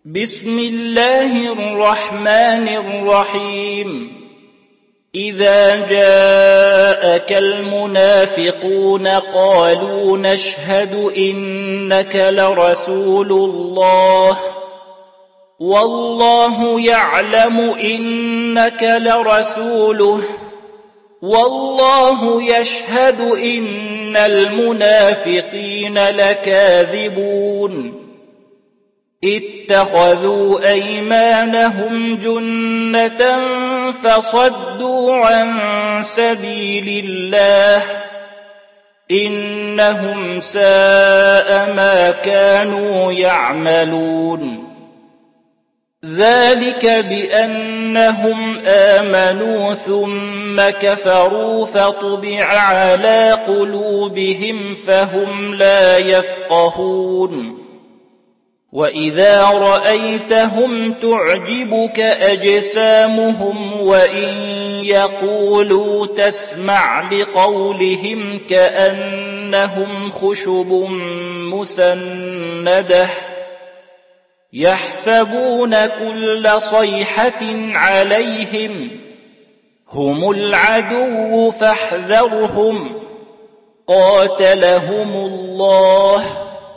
بسم الله الرحمن الرحيم إذا جاءك المنافقون قالوا نشهد إنك لرسول الله والله يعلم إنك لرسوله والله يشهد إن المنافقين لكاذبون اتخذوا أيمانهم جنة فصدوا عن سبيل الله إنهم ساء ما كانوا يعملون ذلك بأنهم آمنوا ثم كفروا فطبع على قلوبهم فهم لا يفقهون وإذا رأيتهم تعجبك أجسامهم وإن يقولوا تسمع لقولهم كأنهم خشب مسندة يحسبون كل صيحة عليهم هم العدو فاحذرهم قاتلهم الله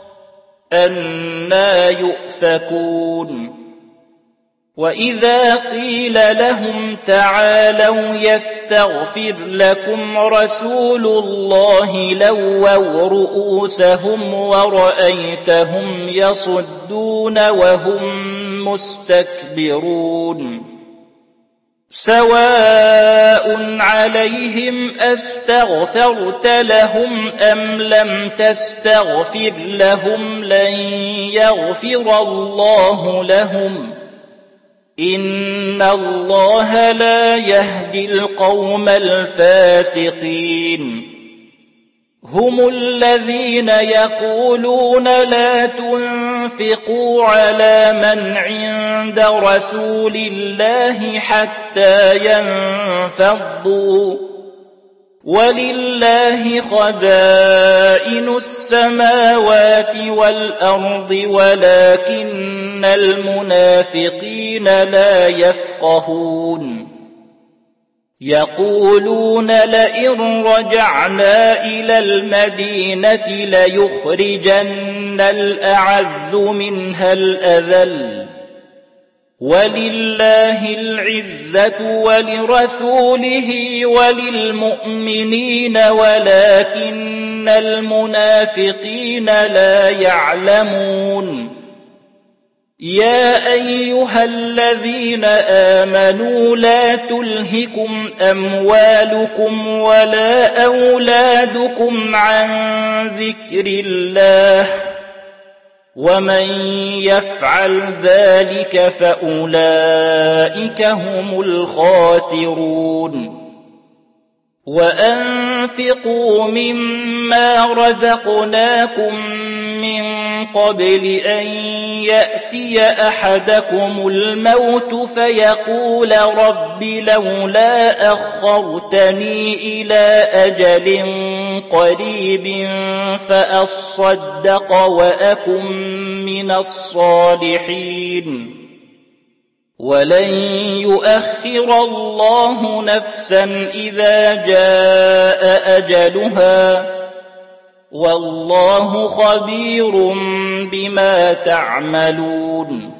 أنى يؤفكون وإذا قيل لهم تعالوا يستغفر لكم رسول الله لووا رؤوسهم ورأيتهم يصدون وهم مستكبرون سواء عليهم أستغفرت لهم أم لم تستغفر لهم لن يغفر الله لهم إن الله لا يهدي القوم الفاسقين هم الذين يقولون لا تنفقوا على من عند رسول الله حتى ينفضوا ولله خزائن السماوات والأرض ولكن المنافقين لا يفقهون يقولون لئن رجعنا إلى المدينة ليخرجن الأعز منها الأذل ولله العزة ولرسوله وللمؤمنين ولكن المنافقين لا يعلمون يا أيها الذين آمنوا لا تلهكم أموالكم ولا أولادكم عن ذكر الله ومن يفعل ذلك فأولئك هم الخاسرون وأنفقوا مما رزقناكم من قبل أن يأتي أحدكم الموت فيقول رب لولا أخرتني إلى أجل قريب فأصدق وأكن من الصالحين ولن يؤخر الله نفسا إذا جاء أجلها والله خبير بما تعملون